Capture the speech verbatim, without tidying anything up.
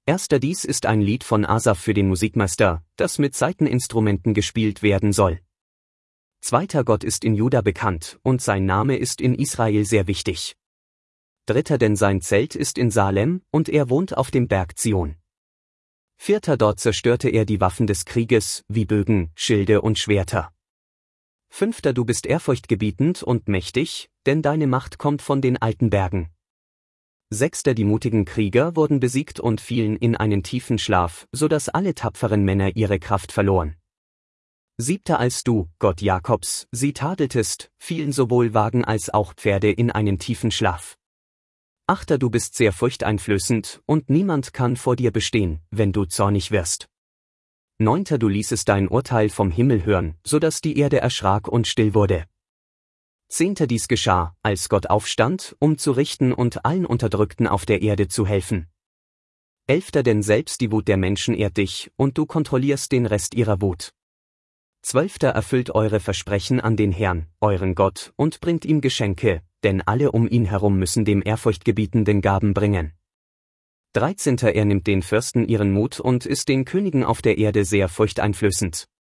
Erster Dies ist ein Lied von Asaf für den Musikmeister, das mit Saiteninstrumenten gespielt werden soll. Zweiter Gott ist in Juda bekannt, und sein Name ist in Israel sehr wichtig. Dritter denn sein Zelt ist in Salem, und er wohnt auf dem Berg Zion. Vierter dort zerstörte er die Waffen des Krieges, wie Bögen, Schilde und Schwerter. Fünfter du bist ehrfurchtgebietend und mächtig, denn deine Macht kommt von den alten Bergen. Sechster die mutigen Krieger wurden besiegt und fielen in einen tiefen Schlaf, so dass alle tapferen Männer ihre Kraft verloren. Siebter als du, Gott Jakobs, sie tadeltest, fielen sowohl Wagen als auch Pferde in einen tiefen Schlaf. Achter du bist sehr furchteinflößend, und niemand kann vor dir bestehen, wenn du zornig wirst. Neunter du ließest dein Urteil vom Himmel hören, so dass die Erde erschrak und still wurde. Zehnter dies geschah, als Gott aufstand, um zu richten und allen Unterdrückten auf der Erde zu helfen. Elfter denn selbst die Wut der Menschen ehrt dich, und du kontrollierst den Rest ihrer Wut. Zwölfter erfüllt eure Versprechen an den Herrn, euren Gott, und bringt ihm Geschenke, denn alle um ihn herum müssen dem Ehrfurchtgebietenden Gaben bringen. Dreizehnter er nimmt den Fürsten ihren Mut und ist den Königen auf der Erde sehr furchteinflößend.